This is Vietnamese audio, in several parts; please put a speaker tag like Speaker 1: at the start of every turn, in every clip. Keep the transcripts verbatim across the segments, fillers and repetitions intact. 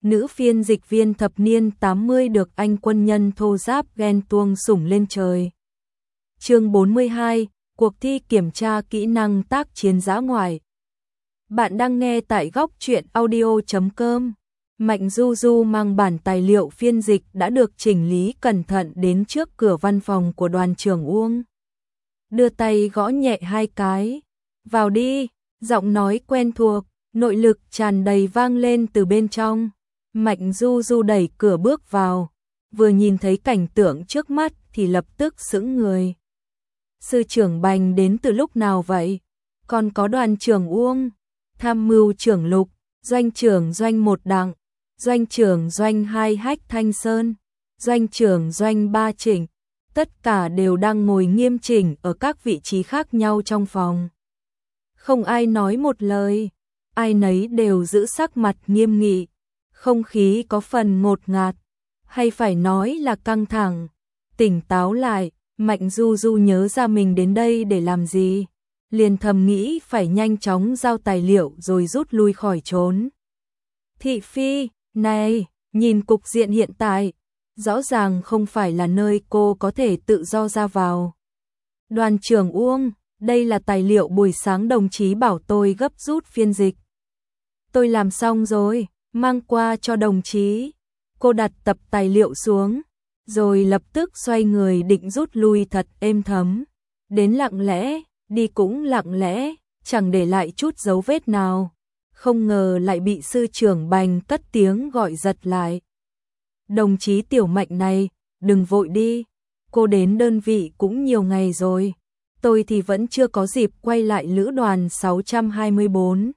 Speaker 1: Nữ phiên dịch viên thập niên tám mươi được anh quân nhân thô giáp ghen tuông sủng lên trời. Chương bốn mươi hai, cuộc thi kiểm tra kỹ năng tác chiến dã ngoại. Bạn đang nghe tại góc truyện audio chấm com. Mạnh Du Du mang bản tài liệu phiên dịch đã được chỉnh lý cẩn thận đến trước cửa văn phòng của đoàn trưởng Uông. Đưa tay gõ nhẹ hai cái. Vào đi, giọng nói quen thuộc, nội lực tràn đầy vang lên từ bên trong. Mạnh Du Du đẩy cửa bước vào, vừa nhìn thấy cảnh tượng trước mắt thì lập tức sững người. Sư trưởng Bành đến từ lúc nào vậy? Còn có đoàn trưởng Uông, tham mưu trưởng Lục, doanh trưởng doanh một Đặng, doanh trưởng doanh hai Hách Thanh Sơn, doanh trưởng doanh ba Trịnh, tất cả đều đang ngồi nghiêm chỉnh ở các vị trí khác nhau trong phòng. Không ai nói một lời, ai nấy đều giữ sắc mặt nghiêm nghị, không khí có phần ngột ngạt, hay phải nói là căng thẳng. Tỉnh táo lại, Mạnh Du Du nhớ ra mình đến đây để làm gì, liền thầm nghĩ phải nhanh chóng giao tài liệu rồi rút lui khỏi trốn. Thị phi, này, nhìn cục diện hiện tại, rõ ràng không phải là nơi cô có thể tự do ra vào. Đoàn trưởng Uông, đây là tài liệu buổi sáng đồng chí bảo tôi gấp rút phiên dịch. Tôi làm xong rồi, mang qua cho đồng chí. Cô đặt tập tài liệu xuống, rồi lập tức xoay người định rút lui thật êm thấm. Đến lặng lẽ, đi cũng lặng lẽ, chẳng để lại chút dấu vết nào. Không ngờ lại bị sư trưởng Bành cất tiếng gọi giật lại. Đồng chí Tiểu Mạnh này, đừng vội đi. Cô đến đơn vị cũng nhiều ngày rồi. Tôi thì vẫn chưa có dịp quay lại lữ đoàn sáu trăm hai mươi bốn.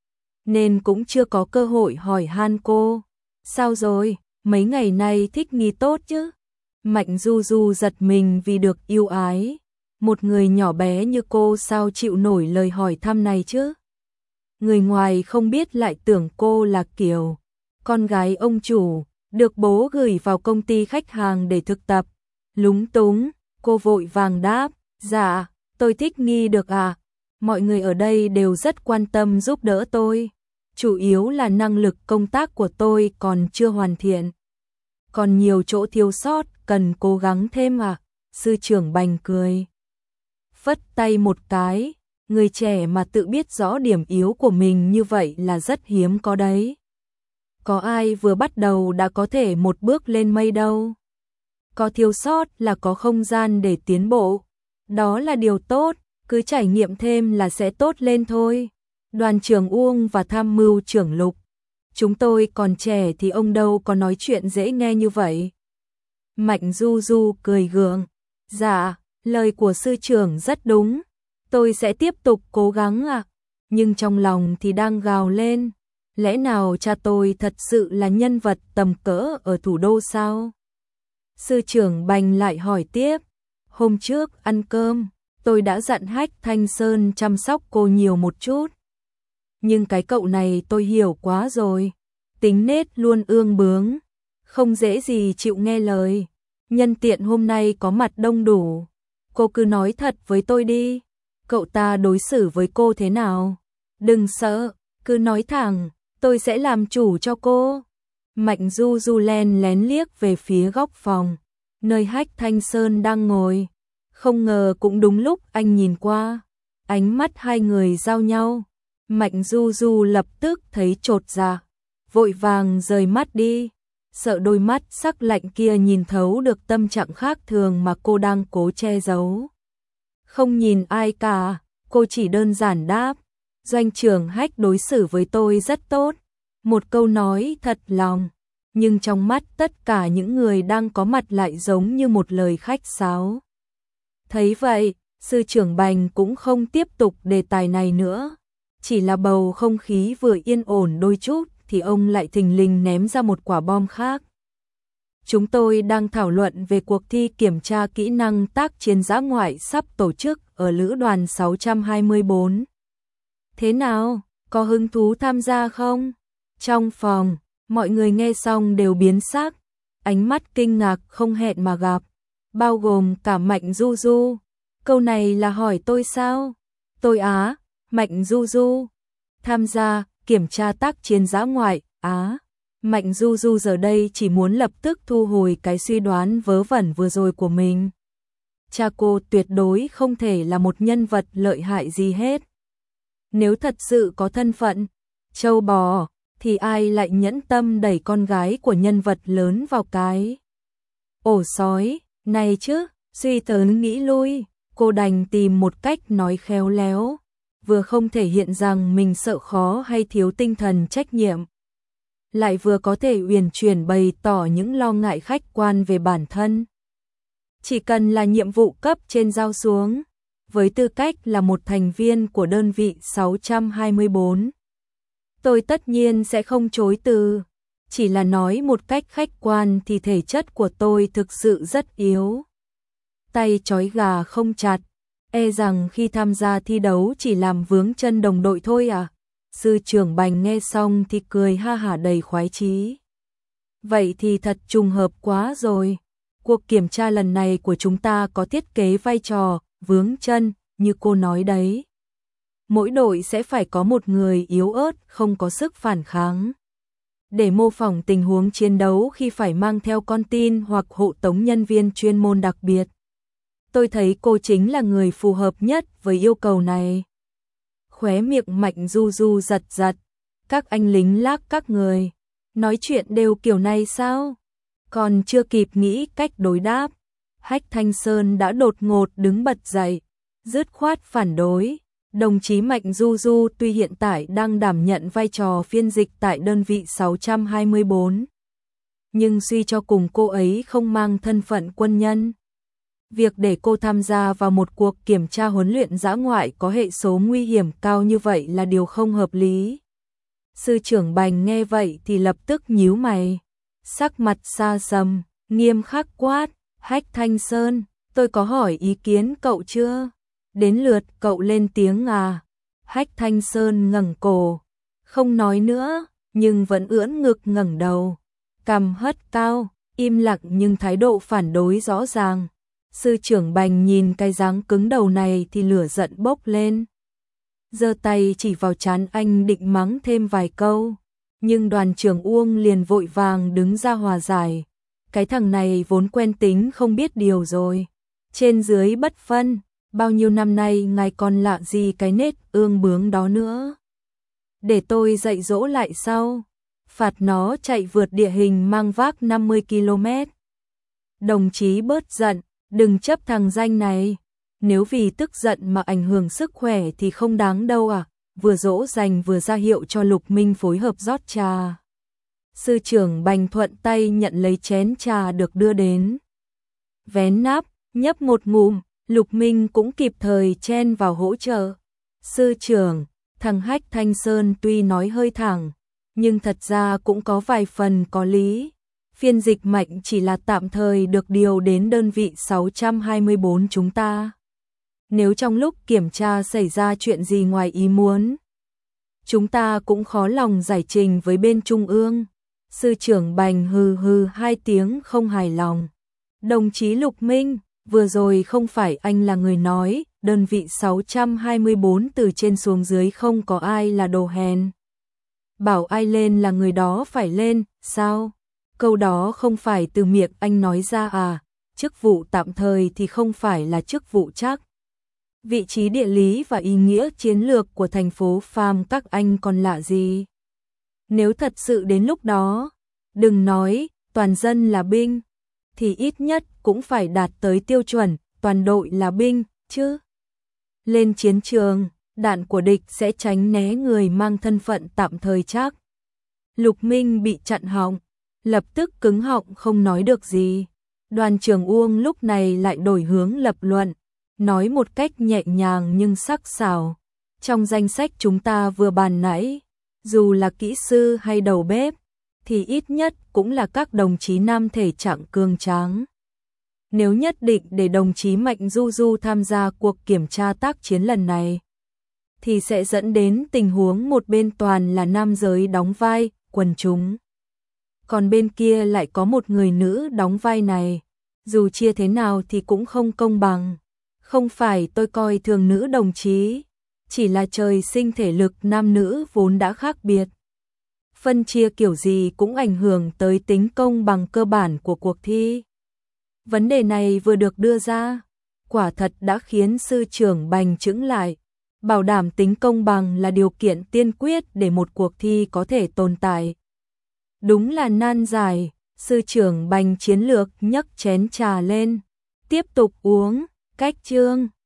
Speaker 1: Nên cũng chưa có cơ hội hỏi han cô. Sao rồi, mấy ngày nay thích nghi tốt chứ? Mạnh Du Du giật mình vì được yêu ái. Một người nhỏ bé như cô sao chịu nổi lời hỏi thăm này chứ? Người ngoài không biết lại tưởng cô là Kiều, con gái ông chủ, được bố gửi vào công ty khách hàng để thực tập. Lúng túng, cô vội vàng đáp, dạ, tôi thích nghi được à? Mọi người ở đây đều rất quan tâm giúp đỡ tôi. Chủ yếu là năng lực công tác của tôi còn chưa hoàn thiện. Còn nhiều chỗ thiếu sót, cần cố gắng thêm à? Sư trưởng Bành cười. Phất tay một cái, người trẻ mà tự biết rõ điểm yếu của mình như vậy là rất hiếm có đấy. Có ai vừa bắt đầu đã có thể một bước lên mây đâu. Có thiếu sót là có không gian để tiến bộ. Đó là điều tốt, cứ trải nghiệm thêm là sẽ tốt lên thôi. Đoàn trưởng Uông và tham mưu trưởng Lục, chúng tôi còn trẻ thì ông đâu có nói chuyện dễ nghe như vậy. Mạnh Du Du cười gượng, dạ, lời của sư trưởng rất đúng, tôi sẽ tiếp tục cố gắng ạ. À. Nhưng trong lòng thì đang gào lên, lẽ nào cha tôi thật sự là nhân vật tầm cỡ ở thủ đô sao? Sư trưởng Bành lại hỏi tiếp, hôm trước ăn cơm, tôi đã dặn Hách Thanh Sơn chăm sóc cô nhiều một chút. Nhưng cái cậu này tôi hiểu quá rồi, tính nết luôn ương bướng, không dễ gì chịu nghe lời. Nhân tiện hôm nay có mặt đông đủ, cô cứ nói thật với tôi đi, cậu ta đối xử với cô thế nào? Đừng sợ, cứ nói thẳng, tôi sẽ làm chủ cho cô. Mạnh Du Du len lén liếc về phía góc phòng, nơi Hách Thanh Sơn đang ngồi. Không ngờ cũng đúng lúc anh nhìn qua, ánh mắt hai người giao nhau. Mạnh Du Du lập tức thấy chột dạ, vội vàng rời mắt đi, sợ đôi mắt sắc lạnh kia nhìn thấu được tâm trạng khác thường mà cô đang cố che giấu. Không nhìn ai cả, cô chỉ đơn giản đáp, doanh trưởng Hách đối xử với tôi rất tốt. Một câu nói thật lòng, nhưng trong mắt tất cả những người đang có mặt lại giống như một lời khách sáo. Thấy vậy, sư trưởng Bành cũng không tiếp tục đề tài này nữa. Chỉ là bầu không khí vừa yên ổn đôi chút thì ông lại thình lình ném ra một quả bom khác. Chúng tôi đang thảo luận về cuộc thi kiểm tra kỹ năng tác chiến dã ngoại sắp tổ chức ở lữ đoàn sáu trăm hai mươi bốn. Thế nào, có hứng thú tham gia không? Trong phòng, mọi người nghe xong đều biến sắc, ánh mắt kinh ngạc không hẹn mà gặp, bao gồm cả Mạnh Du Du. Câu này là hỏi tôi sao? Tôi á, Mạnh Du Du, tham gia kiểm tra tác chiến dã ngoại, á. Mạnh Du Du giờ đây chỉ muốn lập tức thu hồi cái suy đoán vớ vẩn vừa rồi của mình. Cha cô tuyệt đối không thể là một nhân vật lợi hại gì hết. Nếu thật sự có thân phận trâu bò, thì ai lại nhẫn tâm đẩy con gái của nhân vật lớn vào cái ổ sói này chứ? Suy tớn nghĩ lui, cô đành tìm một cách nói khéo léo, vừa không thể hiện rằng mình sợ khó hay thiếu tinh thần trách nhiệm, lại vừa có thể uyển chuyển bày tỏ những lo ngại khách quan về bản thân. Chỉ cần là nhiệm vụ cấp trên giao xuống, với tư cách là một thành viên của đơn vị sáu trăm hai mươi bốn, tôi tất nhiên sẽ không chối từ. Chỉ là nói một cách khách quan thì thể chất của tôi thực sự rất yếu. Tay trói gà không chặt, e rằng khi tham gia thi đấu chỉ làm vướng chân đồng đội thôi à. Sư trưởng Bành nghe xong thì cười ha hả đầy khoái chí. Vậy thì thật trùng hợp quá rồi. Cuộc kiểm tra lần này của chúng ta có thiết kế vai trò vướng chân, như cô nói đấy. Mỗi đội sẽ phải có một người yếu ớt, không có sức phản kháng, để mô phỏng tình huống chiến đấu khi phải mang theo con tin hoặc hộ tống nhân viên chuyên môn đặc biệt. Tôi thấy cô chính là người phù hợp nhất với yêu cầu này. Khóe miệng Mạnh Du Du giật giật. Các anh lính lác các người nói chuyện đều kiểu này sao? Còn chưa kịp nghĩ cách đối đáp, Hách Thanh Sơn đã đột ngột đứng bật dậy, dứt khoát phản đối. Đồng chí Mạnh Du Du tuy hiện tại đang đảm nhận vai trò phiên dịch tại đơn vị sáu trăm hai mươi bốn, nhưng suy cho cùng cô ấy không mang thân phận quân nhân. Việc để cô tham gia vào một cuộc kiểm tra huấn luyện dã ngoại có hệ số nguy hiểm cao như vậy là điều không hợp lý. Sư trưởng Bành nghe vậy thì lập tức nhíu mày, sắc mặt xa sầm, nghiêm khắc quát, Hách Thanh Sơn, tôi có hỏi ý kiến cậu chưa? Đến lượt cậu lên tiếng à? Hách Thanh Sơn ngẩng cổ, không nói nữa, nhưng vẫn ưỡn ngực ngẩng đầu, cằm hất cao, im lặng nhưng thái độ phản đối rõ ràng. Sư trưởng Bành nhìn cái dáng cứng đầu này thì lửa giận bốc lên, giơ tay chỉ vào trán anh định mắng thêm vài câu, nhưng đoàn trưởng Uông liền vội vàng đứng ra hòa giải. Cái thằng này vốn quen tính không biết điều rồi, trên dưới bất phân, bao nhiêu năm nay ngài còn lạ gì cái nết ương bướng đó nữa. Để tôi dạy dỗ lại sau, phạt nó chạy vượt địa hình mang vác năm mươi ki lô mét. Đồng chí bớt giận, đừng chấp thằng danh này, nếu vì tức giận mà ảnh hưởng sức khỏe thì không đáng đâu à. Vừa dỗ dành vừa ra hiệu cho Lục Minh phối hợp rót trà. Sư trưởng Bành thuận tay nhận lấy chén trà được đưa đến, vén nắp, nhấp một ngụm. Lục Minh cũng kịp thời chen vào hỗ trợ. Sư trưởng, thằng Hách Thanh Sơn tuy nói hơi thẳng, nhưng thật ra cũng có vài phần có lý. Phiên dịch Mạnh chỉ là tạm thời được điều đến đơn vị sáu trăm hai mươi bốn chúng ta. Nếu trong lúc kiểm tra xảy ra chuyện gì ngoài ý muốn, chúng ta cũng khó lòng giải trình với bên Trung ương. Sư trưởng Bành hừ hừ hai tiếng không hài lòng. Đồng chí Lục Minh, vừa rồi không phải anh là người nói, đơn vị sáu trăm hai mươi bốn từ trên xuống dưới không có ai là đồ hèn. Bảo ai lên là người đó phải lên, sao? Câu đó không phải từ miệng anh nói ra à? Chức vụ tạm thời thì không phải là chức vụ chắc. Vị trí địa lý và ý nghĩa chiến lược của thành phố Pham các anh còn lạ gì? Nếu thật sự đến lúc đó, đừng nói toàn dân là binh, thì ít nhất cũng phải đạt tới tiêu chuẩn toàn đội là binh chứ. Lên chiến trường, đạn của địch sẽ tránh né người mang thân phận tạm thời chắc. Lục Minh bị chặn họng, lập tức cứng họng không nói được gì. Đoàn trưởng Uông lúc này lại đổi hướng lập luận, nói một cách nhẹ nhàng nhưng sắc sảo. Trong danh sách chúng ta vừa bàn nãy, dù là kỹ sư hay đầu bếp, thì ít nhất cũng là các đồng chí nam thể trạng cường tráng. Nếu nhất định để đồng chí Mạnh Du Du tham gia cuộc kiểm tra tác chiến lần này, thì sẽ dẫn đến tình huống một bên toàn là nam giới đóng vai quần chúng, còn bên kia lại có một người nữ đóng vai này. Dù chia thế nào thì cũng không công bằng. Không phải tôi coi thường nữ đồng chí, chỉ là trời sinh thể lực nam nữ vốn đã khác biệt. phân chia kiểu gì cũng ảnh hưởng tới tính công bằng cơ bản của cuộc thi. Vấn đề này vừa được đưa ra, quả thật đã khiến sư trưởng bành trững lại. Bảo đảm tính công bằng là điều kiện tiên quyết để một cuộc thi có thể tồn tại. Đúng là nan giải, sư trưởng bành chiến lược nhấc chén trà lên, tiếp tục uống, cách chương.